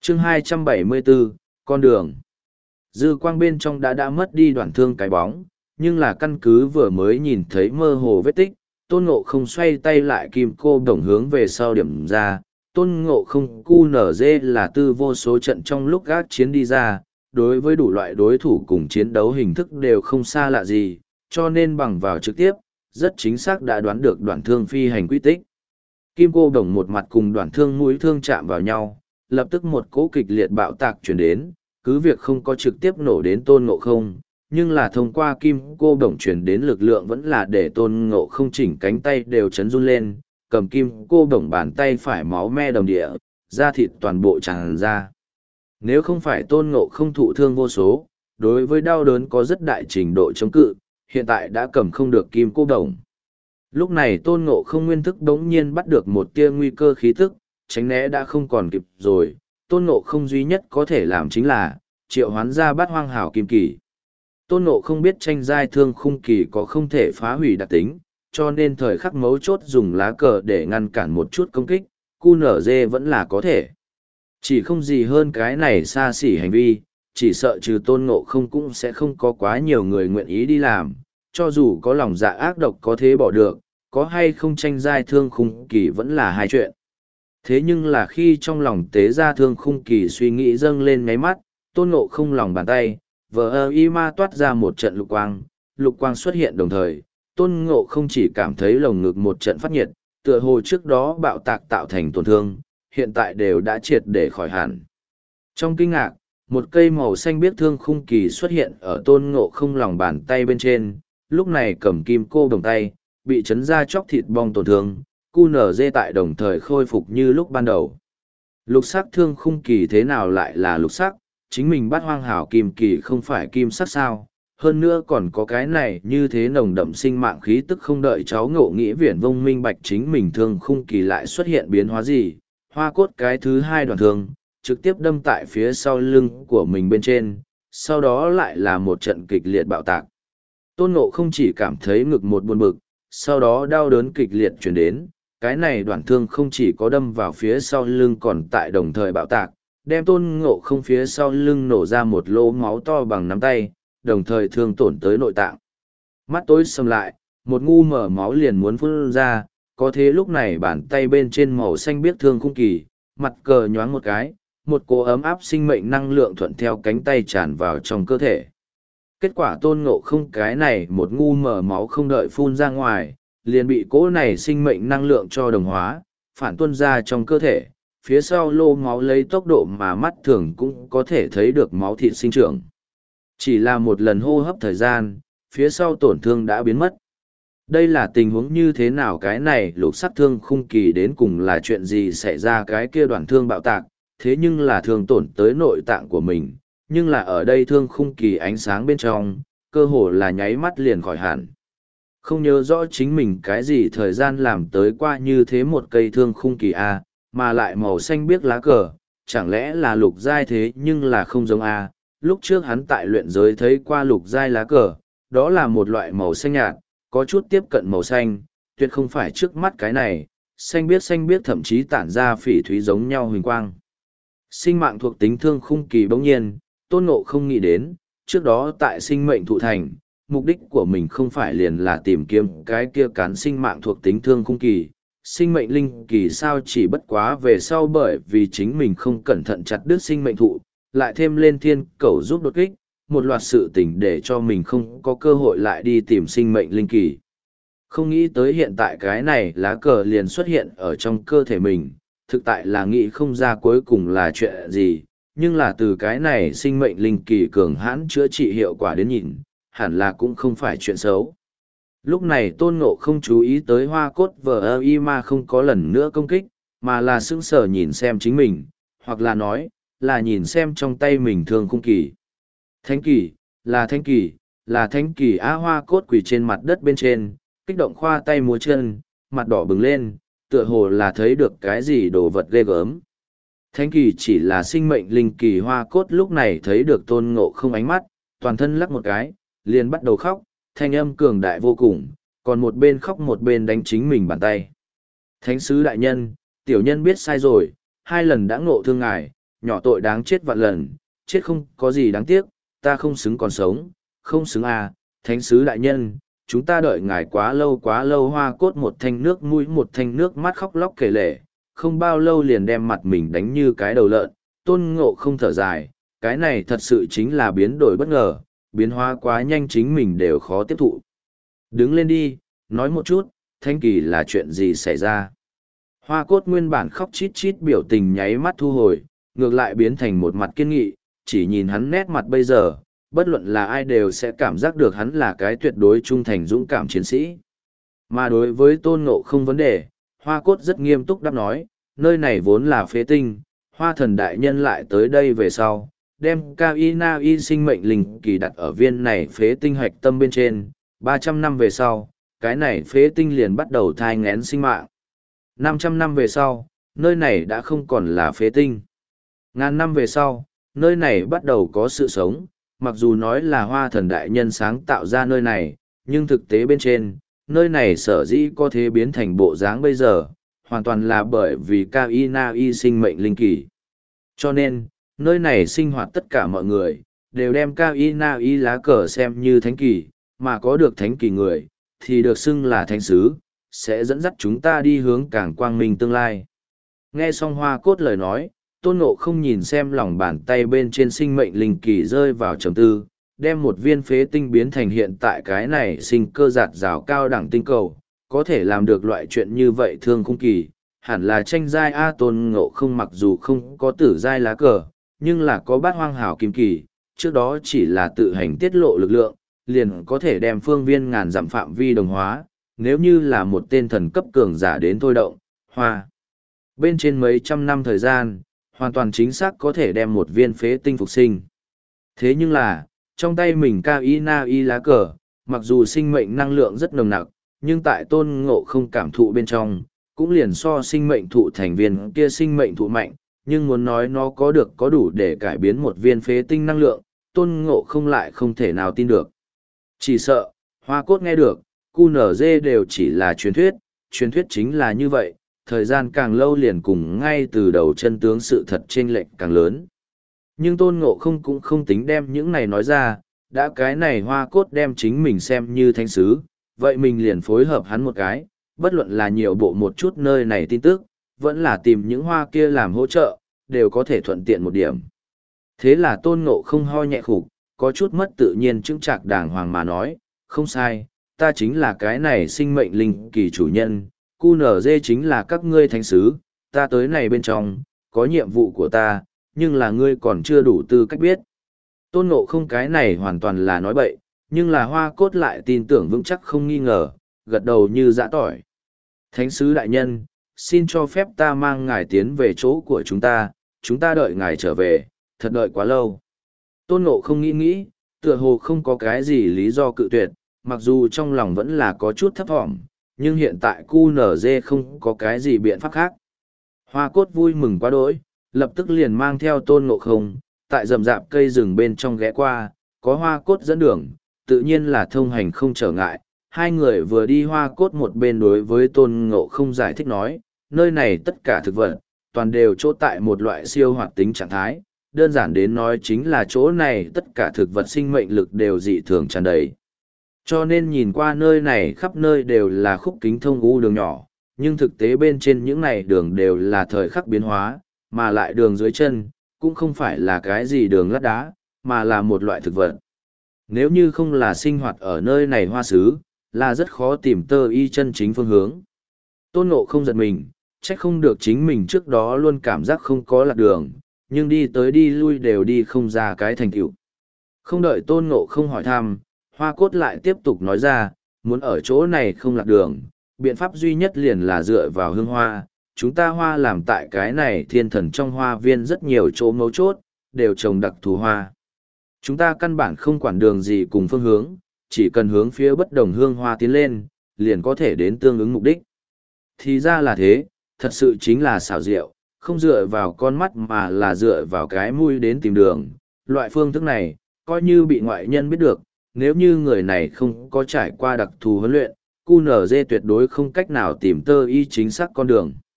Chương 274, con đường. Dư quang bên trong đã mất đi đoạn thương cái bóng, nhưng là căn cứ vừa mới nhìn thấy mơ hồ vết tích, Tôn Ngộ không xoay tay lại kim cô đồng hướng về sau điểm ra. Tôn Ngộ không QNZ là tư vô số trận trong lúc gác chiến đi ra, đối với đủ loại đối thủ cùng chiến đấu hình thức đều không xa lạ gì, cho nên bằng vào trực tiếp, rất chính xác đã đoán được đoạn thương phi hành quy tích. Kim cô đồng một mặt cùng đoạn thương mũi thương chạm vào nhau, lập tức một cỗ kịch liệt bạo tạc chuyển đến, cứ việc không có trực tiếp nổ đến Tôn Ngộ không, nhưng là thông qua kim cô đồng chuyển đến lực lượng vẫn là để Tôn Ngộ không chỉnh cánh tay đều chấn run lên, cầm kim cô đồng bàn tay phải máu me đồng địa, da thịt toàn bộ tràn ra. Nếu không phải Tôn Ngộ không thụ thương vô số, đối với đau đớn có rất đại trình độ chống cự, hiện tại đã cầm không được kim cô đồng. Lúc này Tôn Ngộ không nguyên thức đống nhiên bắt được một tia nguy cơ khí tức, tránh né đã không còn kịp rồi. Tôn Ngộ không duy nhất có thể làm chính là triệu hoán ra bát hoang hảo kim kỳ. Tôn Ngộ không biết tranh giai thương khung kỳ có không thể phá hủy đặc tính, cho nên thời khắc mấu chốt dùng lá cờ để ngăn cản một chút công kích, QNZ vẫn là có thể. Chỉ không gì hơn cái này xa xỉ hành vi, chỉ sợ trừ Tôn Ngộ không cũng sẽ không có quá nhiều người nguyện ý đi làm, cho dù có lòng dạ ác độc có thế bỏ được, có hay không tranh giai thương khung kỳ vẫn là hai chuyện. Thế nhưng là khi trong lòng tế gia thương khung kỳ suy nghĩ dâng lên ngáy mắt, Tôn Ngộ không lòng bàn tay, vờ y ma toát ra một trận lục quang xuất hiện đồng thời, Tôn Ngộ không chỉ cảm thấy lồng ngực một trận phát nhiệt, tựa hồ trước đó bạo tạc tạo thành tổn thương, hiện tại đều đã triệt để khỏi hẳn. Trong kinh ngạc, một cây màu xanh biếc thương khung kỳ xuất hiện ở Tôn Ngộ không lòng bàn tay bên trên, lúc này cầm kim cô đồng tay, bị chấn ra chóc thịt bong tổn thương, QNZ tại đồng thời khôi phục như lúc ban đầu. Lục sắc thương khung kỳ thế nào lại là lục sắc, chính mình bắt hoang hảo kim kỳ không phải kim sắc sao, hơn nữa còn có cái này như thế nồng đậm sinh mạng khí tức không đợi cháu Ngộ nghĩ viển vông minh bạch chính mình thương khung kỳ lại xuất hiện biến hóa gì, hoa cốt cái thứ hai đoạn thương, trực tiếp đâm tại phía sau lưng của mình bên trên, sau đó lại là một trận kịch liệt bạo tạc. Tôn Ngộ không chỉ cảm thấy ngực một buồn bực, sau đó đau đớn kịch liệt chuyển đến, cái này đoạn thương không chỉ có đâm vào phía sau lưng còn tại đồng thời bạo tạc, đem Tôn Ngộ không phía sau lưng nổ ra một lỗ máu to bằng nắm tay, đồng thời thương tổn tới nội tạng. Mắt tối sầm lại, một ngu mở máu liền muốn phun ra, có thế lúc này bàn tay bên trên màu xanh biếc thương khung kỳ, mặt cờ nhoáng một cái, một cỗ ấm áp sinh mệnh năng lượng thuận theo cánh tay tràn vào trong cơ thể. Kết quả Tôn Ngộ không cái này một ngu mở máu không đợi phun ra ngoài, liền bị cỗ này sinh mệnh năng lượng cho đồng hóa, phản tuôn ra trong cơ thể, phía sau lô máu lấy tốc độ mà mắt thường cũng có thể thấy được máu thịt sinh trưởng. Chỉ là một lần hô hấp thời gian, phía sau tổn thương đã biến mất. Đây là tình huống như thế nào, cái này lục sắc thương khung kỳ đến cùng là chuyện gì xảy ra, cái kia đoạn thương bạo tạc, thế nhưng là thương tổn tới nội tạng của mình, nhưng là ở đây thương khung kỳ ánh sáng bên trong, cơ hồ là nháy mắt liền khỏi hẳn. Không nhớ rõ chính mình cái gì thời gian làm tới qua như thế một cây thương khung kỳ A, mà lại màu xanh biếc lá cờ, chẳng lẽ là lục giai thế nhưng là không giống A. Lúc trước hắn tại luyện giới thấy qua lục giai lá cờ, đó là một loại màu xanh nhạt, có chút tiếp cận màu xanh, tuyệt không phải trước mắt cái này, xanh biếc thậm chí tản ra phỉ thúy giống nhau huỳnh quang. Sinh mạng thuộc tính thương khung kỳ bỗng nhiên, Tôn Ngộ không nghĩ đến, trước đó tại sinh mệnh thụ thành, mục đích của mình không phải liền là tìm kiếm cái kia cán sinh mạng thuộc tính thương khung kỳ, sinh mệnh linh kỳ sao chỉ bất quá về sau bởi vì chính mình không cẩn thận chặt đứt sinh mệnh thụ, lại thêm lên thiên cầu giúp đột kích, một loạt sự tình để cho mình không có cơ hội lại đi tìm sinh mệnh linh kỳ. Không nghĩ tới hiện tại cái này lá cờ liền xuất hiện ở trong cơ thể mình, thực tại là nghĩ không ra cuối cùng là chuyện gì, nhưng là từ cái này sinh mệnh linh kỳ cường hãn chữa trị hiệu quả đến nhìn, hẳn là cũng không phải chuyện xấu. Lúc này Tôn Ngộ không chú ý tới hoa cốt vờ y ma không có lần nữa công kích, mà là sững sờ nhìn xem chính mình, hoặc là nói, là nhìn xem trong tay mình thương khung kỳ. Thánh kỳ, là thánh kỳ á, hoa cốt quỳ trên mặt đất bên trên, kích động khoa tay múa chân, mặt đỏ bừng lên, tựa hồ là thấy được cái gì đồ vật ghê gớm. Thánh kỳ chỉ là sinh mệnh linh kỳ, hoa cốt lúc này thấy được Tôn Ngộ không ánh mắt, toàn thân lắc một cái, liền bắt đầu khóc, thanh âm cường đại vô cùng, còn một bên khóc một bên đánh chính mình bàn tay. Thánh sứ đại nhân, tiểu nhân biết sai rồi, 2 lần đã ngộ thương ngài, nhỏ tội đáng chết vạn lần, chết không có gì đáng tiếc, ta không xứng còn sống, không xứng à, thánh sứ đại nhân, chúng ta đợi ngài quá lâu Hoa Cốt một thanh nước mũi một thanh nước mắt khóc lóc kể lể, không bao lâu liền đem mặt mình đánh như cái đầu lợn, Tôn Ngộ không thở dài, cái này thật sự chính là biến đổi bất ngờ, biến hóa quá nhanh chính mình đều khó tiếp thụ. Đứng lên đi, nói một chút, thanh kỳ là chuyện gì xảy ra. Hoa Cốt nguyên bản khóc chít chít biểu tình nháy mắt thu hồi, ngược lại biến thành một mặt kiên nghị, chỉ nhìn hắn nét mặt bây giờ, bất luận là ai đều sẽ cảm giác được hắn là cái tuyệt đối trung thành dũng cảm chiến sĩ. Mà đối với Tôn Ngộ không vấn đề, Hoa Cốt rất nghiêm túc đáp nói, nơi này vốn là phế tinh, Hoa Thần Đại Nhân lại tới đây về sau, đem Kai-Na-i sinh mệnh linh kỳ đặt ở viên này phế tinh hạch tâm bên trên, 300 năm về sau, cái này phế tinh liền bắt đầu thai ngén sinh mạng. 500 năm về sau, nơi này đã không còn là phế tinh. Ngàn năm về sau, nơi này bắt đầu có sự sống, mặc dù nói là Hoa Thần Đại Nhân sáng tạo ra nơi này, nhưng thực tế bên trên, nơi này sở dĩ có thể biến thành bộ dáng bây giờ, hoàn toàn là bởi vì Kai-Na-i sinh mệnh linh kỳ. Cho nên, nơi này sinh hoạt tất cả mọi người, đều đem Kai-Na-i lá cờ xem như thánh kỳ, mà có được thánh kỳ người, thì được xưng là thánh sứ, sẽ dẫn dắt chúng ta đi hướng càng quang minh tương lai. Nghe xong Hoa Cốt lời nói, Tôn Ngộ không nhìn xem lòng bàn tay bên trên sinh mệnh linh kỳ rơi vào trầm tư, đem một viên phế tinh biến thành hiện tại cái này sinh cơ giạt rào cao đẳng tinh cầu, có thể làm được loại chuyện như vậy thương khung kỳ, hẳn là tranh giai A. Tôn Ngộ không mặc dù không có tử giai lá cờ, nhưng là có bát hoang hảo kim kỳ, trước đó chỉ là tự hành tiết lộ lực lượng, liền có thể đem phương viên ngàn dặm phạm vi đồng hóa, nếu như là một tên thần cấp cường giả đến thôi động, hoa. Bên trên mấy trăm năm thời gian, hoàn toàn chính xác có thể đem một viên phế tinh phục sinh. Thế nhưng là, trong tay mình Kai-Na-i lá cờ, mặc dù sinh mệnh năng lượng rất nồng nặc, nhưng tại Tôn Ngộ không cảm thụ bên trong, cũng liền so sinh mệnh thụ thành viên kia sinh mệnh thụ mạnh, nhưng muốn nói nó có đủ để cải biến một viên phế tinh năng lượng, Tôn Ngộ không lại không thể nào tin được. Chỉ sợ, Hoa Cốt nghe được, QNZ đều chỉ là truyền thuyết chính là như vậy, thời gian càng lâu liền cùng ngay từ đầu chân tướng sự thật chênh lệch càng lớn. Nhưng Tôn Ngộ không cũng không tính đem những này nói ra, đã cái này Hoa Cốt đem chính mình xem như thánh sứ, vậy mình liền phối hợp hắn một cái, bất luận là nhiều bộ một chút nơi này tin tức, vẫn là tìm những hoa kia làm hỗ trợ, đều có thể thuận tiện một điểm. Thế là Tôn Ngộ không ho nhẹ khục, có chút mất tự nhiên chững chạc đàng hoàng mà nói, không sai, ta chính là cái này sinh mệnh linh kỳ chủ nhân, QNZ chính là các ngươi thánh sứ, ta tới này bên trong, có nhiệm vụ của ta, nhưng là ngươi còn chưa đủ tư cách biết. Tôn Ngộ không cái này hoàn toàn là nói bậy, nhưng là Hoa Cốt lại tin tưởng vững chắc không nghi ngờ, gật đầu như dã tỏi. Thánh sứ đại nhân, xin cho phép ta mang ngài tiến về chỗ của chúng ta đợi ngài trở về, thật đợi quá lâu. Tôn Ngộ không nghĩ, tựa hồ không có cái gì lý do cự tuyệt, mặc dù trong lòng vẫn là có chút thấp thỏm, nhưng hiện tại QNZ không có cái gì biện pháp khác. Hoa Cốt vui mừng quá đỗi, lập tức liền mang theo Tôn Ngộ không, tại rậm rạp cây rừng bên trong ghé qua, có Hoa Cốt dẫn đường, tự nhiên là thông hành không trở ngại. Hai người vừa đi Hoa Cốt một bên đối với Tôn Ngộ không giải thích nói, nơi này tất cả thực vật, toàn đều chỗ tại một loại siêu hoạt tính trạng thái, đơn giản đến nói chính là chỗ này tất cả thực vật sinh mệnh lực đều dị thường tràn đầy. Cho nên nhìn qua nơi này khắp nơi đều là khúc kính thông u đường nhỏ, nhưng thực tế bên trên những này đường đều là thời khắc biến hóa, mà lại đường dưới chân, cũng không phải là cái gì đường lát đá, mà là một loại thực vật. Nếu như không là sinh hoạt ở nơi này hoa xứ, là rất khó tìm tơ y chân chính phương hướng. Tôn Ngộ không giật mình, trách không được chính mình trước đó luôn cảm giác không có lạc đường, nhưng đi tới đi lui đều đi không ra cái thành tựu. Không đợi Tôn Ngộ không hỏi thăm, Hoa Cốt lại tiếp tục nói ra, muốn ở chỗ này không lạc đường, biện pháp duy nhất liền là dựa vào hương hoa. Chúng ta hoa làm tại cái này thiên thần trong hoa viên rất nhiều chỗ mấu chốt, đều trồng đặc thù hoa. Chúng ta căn bản không quản đường gì cùng phương hướng, chỉ cần hướng phía bất đồng hương hoa tiến lên, liền có thể đến tương ứng mục đích. Thì ra là thế, thật sự chính là xảo diệu, không dựa vào con mắt mà là dựa vào cái mũi đến tìm đường. Loại phương thức này, coi như bị ngoại nhân biết được, nếu như người này không có trải qua đặc thù huấn luyện, QNZ tuyệt đối không cách nào tìm tơ y chính xác con đường.